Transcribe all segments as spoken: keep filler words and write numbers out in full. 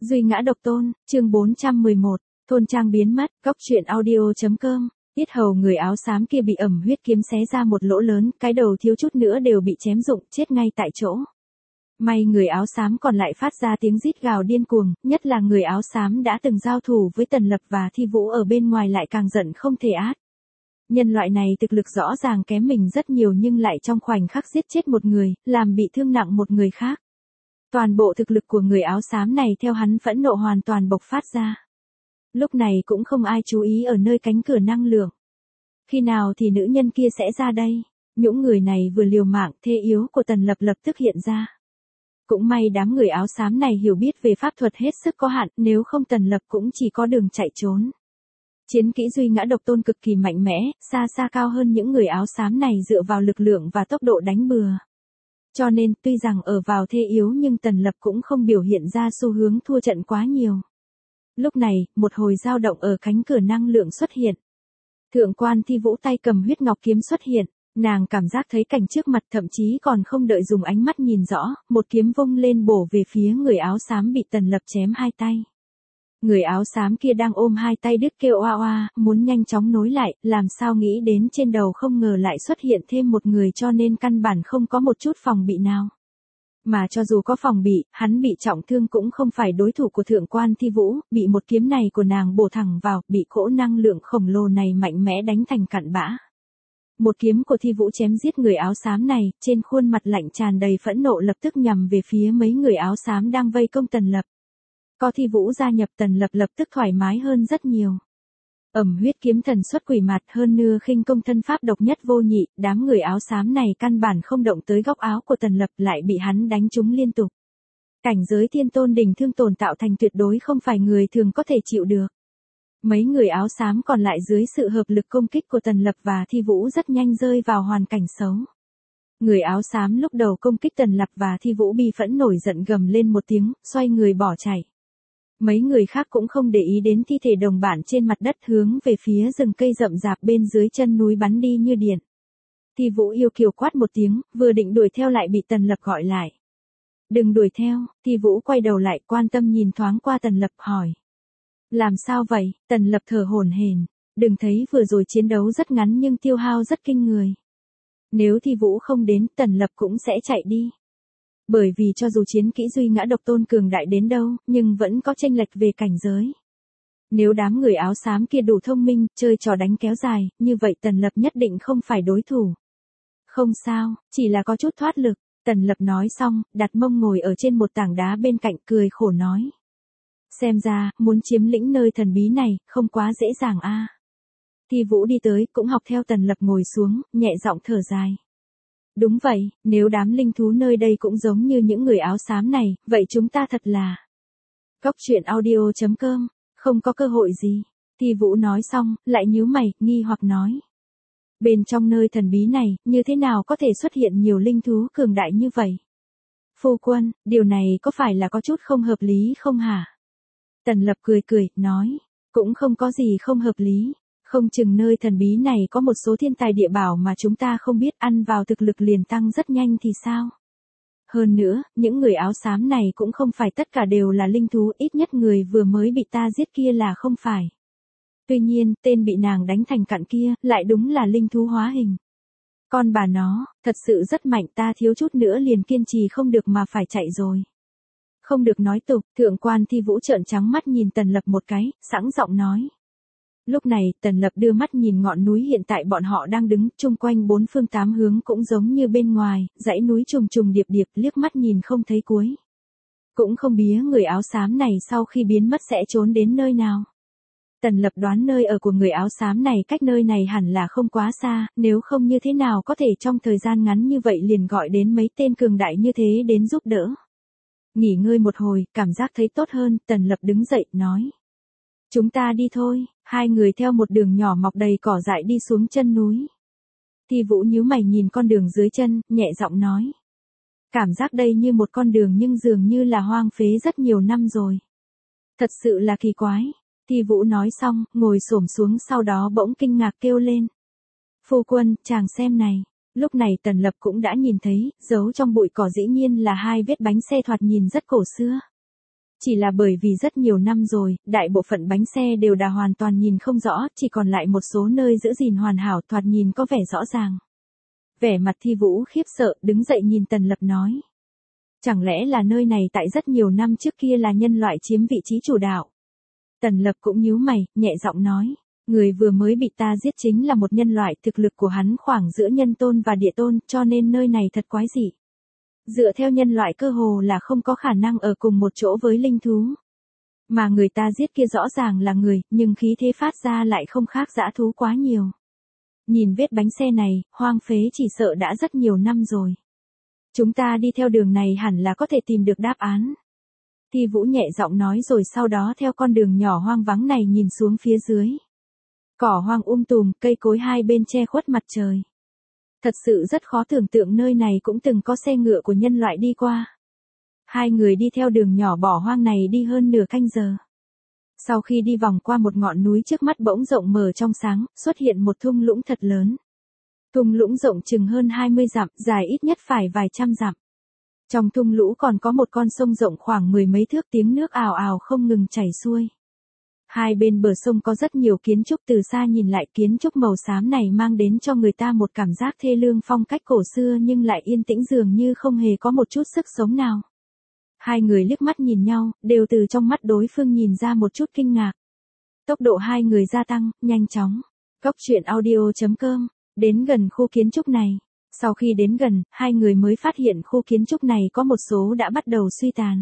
Duy ngã độc tôn, chương bốn trăm mười một, thôn trang biến mất, góc truyện audio.com. Yết hầu người áo xám kia bị ẩm huyết kiếm xé ra một lỗ lớn, cái đầu thiếu chút nữa đều bị chém rụng, chết ngay tại chỗ. May người áo xám còn lại phát ra tiếng rít gào điên cuồng, nhất là người áo xám đã từng giao thủ với Tần Lập và Thi Vũ ở bên ngoài lại càng giận không thể át. Nhân loại này thực lực rõ ràng kém mình rất nhiều nhưng lại trong khoảnh khắc giết chết một người, làm bị thương nặng một người khác. Toàn bộ thực lực của người áo xám này theo hắn phẫn nộ hoàn toàn bộc phát ra. Lúc này cũng không ai chú ý ở nơi cánh cửa năng lượng. Khi nào thì nữ nhân kia sẽ ra đây? Những người này vừa liều mạng, thế yếu của Tần Lập lập tức hiện ra. Cũng may đám người áo xám này hiểu biết về pháp thuật hết sức có hạn, nếu không Tần Lập cũng chỉ có đường chạy trốn. Chiến kỹ duy ngã độc tôn cực kỳ mạnh mẽ, xa xa cao hơn những người áo xám này dựa vào lực lượng và tốc độ đánh bừa. Cho nên, tuy rằng ở vào thế yếu nhưng Tần Lập cũng không biểu hiện ra xu hướng thua trận quá nhiều. Lúc này, một hồi dao động ở cánh cửa năng lượng xuất hiện. Thượng quan Thi Vũ tay cầm huyết ngọc kiếm xuất hiện, nàng cảm giác thấy cảnh trước mặt thậm chí còn không đợi dùng ánh mắt nhìn rõ, một kiếm vung lên bổ về phía người áo xám bị Tần Lập chém hai tay. Người áo xám kia đang ôm hai tay đứt kêu oa oa, muốn nhanh chóng nối lại, làm sao nghĩ đến trên đầu không ngờ lại xuất hiện thêm một người cho nên căn bản không có một chút phòng bị nào. Mà cho dù có phòng bị, hắn bị trọng thương cũng không phải đối thủ của thượng quan Thi Vũ, bị một kiếm này của nàng bổ thẳng vào, bị cỗ năng lượng khổng lồ này mạnh mẽ đánh thành cặn bã. Một kiếm của Thi Vũ chém giết người áo xám này, trên khuôn mặt lạnh tràn đầy phẫn nộ lập tức nhằm về phía mấy người áo xám đang vây công Tần Lập. Có Thi Vũ gia nhập Tần Lập lập tức thoải mái hơn rất nhiều. Ẩm huyết kiếm thần xuất quỷ mặt hơn nữa khinh công thân pháp độc nhất vô nhị, đám người áo xám này căn bản không động tới góc áo của Tần Lập lại bị hắn đánh trúng liên tục. Cảnh giới thiên tôn đỉnh thương tồn tạo thành tuyệt đối không phải người thường có thể chịu được. Mấy người áo xám còn lại dưới sự hợp lực công kích của Tần Lập và Thi Vũ rất nhanh rơi vào hoàn cảnh xấu. Người áo xám lúc đầu công kích Tần Lập và Thi Vũ bi phẫn nổi giận gầm lên một tiếng, xoay người bỏ chạy. Mấy người khác cũng không để ý đến thi thể đồng bạn trên mặt đất hướng về phía rừng cây rậm rạp bên dưới chân núi bắn đi như điện. Thi Vũ yêu kiều quát một tiếng, vừa định đuổi theo lại bị Tần Lập gọi lại. Đừng đuổi theo, Thi Vũ quay đầu lại quan tâm nhìn thoáng qua Tần Lập hỏi. Làm sao vậy? Tần Lập thở hổn hển. Đừng thấy vừa rồi chiến đấu rất ngắn nhưng tiêu hao rất kinh người. Nếu Thi Vũ không đến Tần Lập cũng sẽ chạy đi. Bởi vì cho dù chiến kỹ duy ngã độc tôn cường đại đến đâu, nhưng vẫn có chênh lệch về cảnh giới. Nếu đám người áo xám kia đủ thông minh, chơi trò đánh kéo dài, như vậy Tần Lập nhất định không phải đối thủ. Không sao, chỉ là có chút thoát lực, Tần Lập nói xong, đặt mông ngồi ở trên một tảng đá bên cạnh cười khổ nói. Xem ra, muốn chiếm lĩnh nơi thần bí này, không quá dễ dàng a. À. Thi Vũ đi tới, cũng học theo Tần Lập ngồi xuống, nhẹ giọng thở dài. Đúng vậy, nếu đám linh thú nơi đây cũng giống như những người áo xám này, vậy chúng ta thật là... Góc truyện audio.com, không có cơ hội gì. Thi Vũ nói xong, lại nhíu mày, nghi hoặc nói. Bên trong nơi thần bí này, như thế nào có thể xuất hiện nhiều linh thú cường đại như vậy? Phu quân, điều này có phải là có chút không hợp lý không hả? Tần Lập cười cười, nói. Cũng không có gì không hợp lý. Không chừng nơi thần bí này có một số thiên tài địa bảo mà chúng ta không biết, ăn vào thực lực liền tăng rất nhanh thì sao? Hơn nữa, những người áo xám này cũng không phải tất cả đều là linh thú, ít nhất người vừa mới bị ta giết kia là không phải. Tuy nhiên, tên bị nàng đánh thành cặn kia, lại đúng là linh thú hóa hình. Con bà nó, thật sự rất mạnh, ta thiếu chút nữa liền kiên trì không được mà phải chạy rồi. Không được nói tục, thượng quan Thi Vũ trợn trắng mắt nhìn Tần Lập một cái, sẵn giọng nói. Lúc này, Tần Lập đưa mắt nhìn ngọn núi hiện tại bọn họ đang đứng, chung quanh bốn phương tám hướng cũng giống như bên ngoài, dãy núi trùng trùng điệp điệp, liếc mắt nhìn không thấy cuối. Cũng không bía người áo xám này sau khi biến mất sẽ trốn đến nơi nào. Tần Lập đoán nơi ở của người áo xám này cách nơi này hẳn là không quá xa, nếu không như thế nào có thể trong thời gian ngắn như vậy liền gọi đến mấy tên cường đại như thế đến giúp đỡ. Nghỉ ngơi một hồi, cảm giác thấy tốt hơn, Tần Lập đứng dậy, nói. Chúng ta đi thôi, hai người theo một đường nhỏ mọc đầy cỏ dại đi xuống chân núi. Thi Vũ nhíu mày nhìn con đường dưới chân, nhẹ giọng nói. Cảm giác đây như một con đường nhưng dường như là hoang phế rất nhiều năm rồi. Thật sự là kỳ quái. Thi Vũ nói xong, ngồi xổm xuống sau đó bỗng kinh ngạc kêu lên. Phu quân, chàng xem này. Lúc này Tần Lập cũng đã nhìn thấy, giấu trong bụi cỏ dĩ nhiên là hai vết bánh xe thoạt nhìn rất cổ xưa. Chỉ là bởi vì rất nhiều năm rồi, đại bộ phận bánh xe đều đã hoàn toàn nhìn không rõ, chỉ còn lại một số nơi giữ gìn hoàn hảo thoạt nhìn có vẻ rõ ràng. Vẻ mặt Thi Vũ khiếp sợ, đứng dậy nhìn Tần Lập nói. Chẳng lẽ là nơi này tại rất nhiều năm trước kia là nhân loại chiếm vị trí chủ đạo? Tần Lập cũng nhíu mày, nhẹ giọng nói. Người vừa mới bị ta giết chính là một nhân loại, thực lực của hắn khoảng giữa nhân tôn và địa tôn, cho nên nơi này thật quái dị. Dựa theo nhân loại cơ hồ là không có khả năng ở cùng một chỗ với linh thú. Mà người ta giết kia rõ ràng là người, nhưng khí thế phát ra lại không khác dã thú quá nhiều. Nhìn vết bánh xe này, hoang phế chỉ sợ đã rất nhiều năm rồi. Chúng ta đi theo đường này hẳn là có thể tìm được đáp án. Thi Vũ nhẹ giọng nói rồi sau đó theo con đường nhỏ hoang vắng này nhìn xuống phía dưới. Cỏ hoang um tùm, cây cối hai bên che khuất mặt trời. Thật sự rất khó tưởng tượng nơi này cũng từng có xe ngựa của nhân loại đi qua. Hai người đi theo đường nhỏ bỏ hoang này đi hơn nửa canh giờ. Sau khi đi vòng qua một ngọn núi trước mắt bỗng rộng mở trong sáng, xuất hiện một thung lũng thật lớn. Thung lũng rộng chừng hơn hai mươi dặm, dài ít nhất phải vài trăm dặm. Trong thung lũng còn có một con sông rộng khoảng mười mấy thước, tiếng nước ào ào không ngừng chảy xuôi. Hai bên bờ sông có rất nhiều kiến trúc, từ xa nhìn lại kiến trúc màu xám này mang đến cho người ta một cảm giác thê lương phong cách cổ xưa nhưng lại yên tĩnh dường như không hề có một chút sức sống nào. Hai người liếc mắt nhìn nhau, đều từ trong mắt đối phương nhìn ra một chút kinh ngạc. Tốc độ hai người gia tăng, nhanh chóng. Cốc truyện audio chấm com, đến gần khu kiến trúc này. Sau khi đến gần, hai người mới phát hiện khu kiến trúc này có một số đã bắt đầu suy tàn.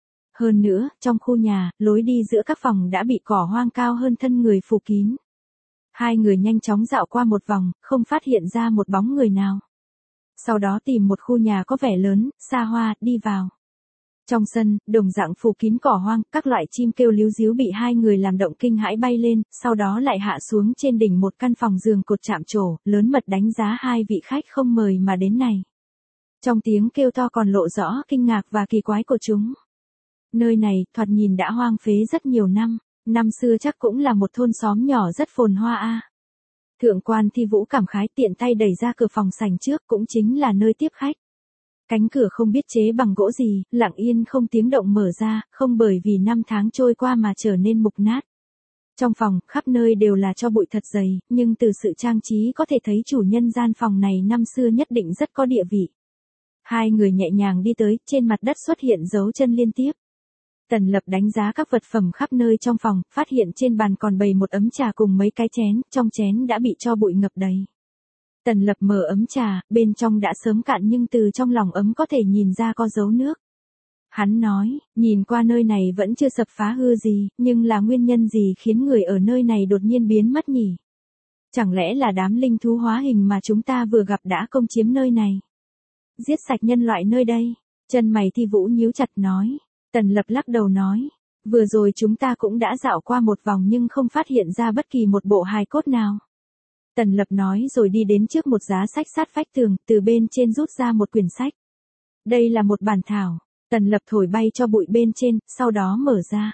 Hơn nữa, trong khu nhà, lối đi giữa các phòng đã bị cỏ hoang cao hơn thân người phủ kín. Hai người nhanh chóng dạo qua một vòng, không phát hiện ra một bóng người nào. Sau đó tìm một khu nhà có vẻ lớn, xa hoa, đi vào. Trong sân, đồng dạng phủ kín cỏ hoang, các loại chim kêu líu ríu bị hai người làm động kinh hãi bay lên, sau đó lại hạ xuống trên đỉnh một căn phòng giường cột chạm trổ, lớn mật đánh giá hai vị khách không mời mà đến này. Trong tiếng kêu to còn lộ rõ kinh ngạc và kỳ quái của chúng. Nơi này, thoạt nhìn đã hoang phế rất nhiều năm, năm xưa chắc cũng là một thôn xóm nhỏ rất phồn hoa a. Thượng quan Thi Vũ cảm khái tiện tay đẩy ra cửa phòng sảnh trước, cũng chính là nơi tiếp khách. Cánh cửa không biết chế bằng gỗ gì, lặng yên không tiếng động mở ra, không bởi vì năm tháng trôi qua mà trở nên mục nát. Trong phòng, khắp nơi đều là tro bụi thật dày, nhưng từ sự trang trí có thể thấy chủ nhân gian phòng này năm xưa nhất định rất có địa vị. Hai người nhẹ nhàng đi tới, trên mặt đất xuất hiện dấu chân liên tiếp. Tần Lập đánh giá các vật phẩm khắp nơi trong phòng, phát hiện trên bàn còn bày một ấm trà cùng mấy cái chén, trong chén đã bị tro bụi ngập đầy. Tần Lập mở ấm trà, bên trong đã sớm cạn nhưng từ trong lòng ấm có thể nhìn ra có dấu nước. Hắn nói, nhìn qua nơi này vẫn chưa sập phá hư gì, nhưng là nguyên nhân gì khiến người ở nơi này đột nhiên biến mất nhỉ? Chẳng lẽ là đám linh thú hóa hình mà chúng ta vừa gặp đã công chiếm nơi này? Giết sạch nhân loại nơi đây? Chân mày Thi Vũ nhíu chặt nói. Tần Lập lắc đầu nói, vừa rồi chúng ta cũng đã dạo qua một vòng nhưng không phát hiện ra bất kỳ một bộ hài cốt nào. Tần Lập nói rồi đi đến trước một giá sách sát vách tường, từ bên trên rút ra một quyển sách. Đây là một bản thảo. Tần Lập thổi bay cho bụi bên trên, sau đó mở ra.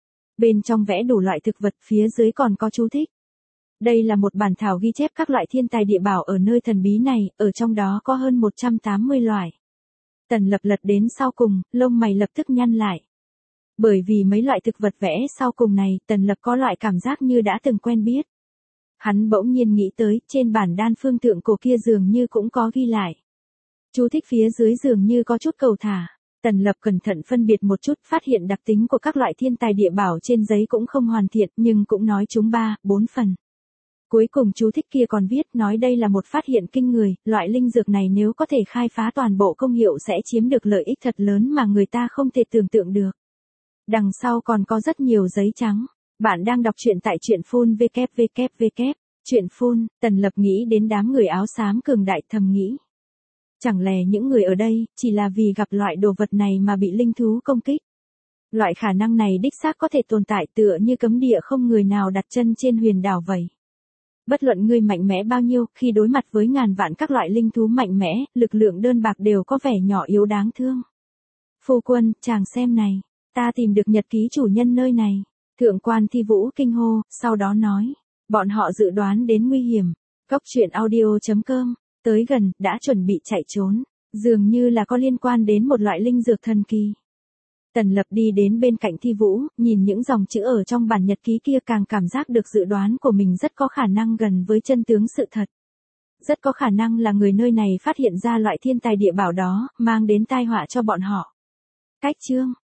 Bên trong vẽ đủ loại thực vật, phía dưới còn có chú thích. Đây là một bản thảo ghi chép các loại thiên tài địa bảo ở nơi thần bí này, ở trong đó có hơn một trăm tám mươi loại. Tần Lập lật đến sau cùng, lông mày lập tức nhăn lại. Bởi vì mấy loại thực vật vẽ sau cùng này, Tần Lập có loại cảm giác như đã từng quen biết. Hắn bỗng nhiên nghĩ tới, trên bản đan phương thượng cổ kia dường như cũng có ghi lại. Chú thích phía dưới dường như có chút cầu thả. Tần Lập cẩn thận phân biệt một chút, phát hiện đặc tính của các loại thiên tài địa bảo trên giấy cũng không hoàn thiện, nhưng cũng nói chúng ba, bốn phần. Cuối cùng chú thích kia còn viết, nói đây là một phát hiện kinh người, loại linh dược này nếu có thể khai phá toàn bộ công hiệu sẽ chiếm được lợi ích thật lớn mà người ta không thể tưởng tượng được. Đằng sau còn có rất nhiều giấy trắng. Bạn đang đọc truyện tại truyện phun vê kép vê kép vê kép. Truyện phun, Tần Lập nghĩ đến đám người áo xám cường đại thầm nghĩ. Chẳng lẽ những người ở đây, chỉ là vì gặp loại đồ vật này mà bị linh thú công kích? Loại khả năng này đích xác có thể tồn tại tựa như cấm địa không người nào đặt chân trên huyền đảo vậy. Bất luận ngươi mạnh mẽ bao nhiêu, khi đối mặt với ngàn vạn các loại linh thú mạnh mẽ, lực lượng đơn bạc đều có vẻ nhỏ yếu đáng thương. Phu quân, chàng xem này, ta tìm được nhật ký chủ nhân nơi này. Thượng quan Thi Vũ kinh hô, sau đó nói, bọn họ dự đoán đến nguy hiểm. Cốc truyện audio chấm com, tới gần, đã chuẩn bị chạy trốn, dường như là có liên quan đến một loại linh dược thần kỳ. Tần Lập đi đến bên cạnh Thi Vũ, nhìn những dòng chữ ở trong bản nhật ký kia càng cảm giác được dự đoán của mình rất có khả năng gần với chân tướng sự thật. Rất có khả năng là người nơi này phát hiện ra loại thiên tài địa bảo đó, mang đến tai họa cho bọn họ. Cách chương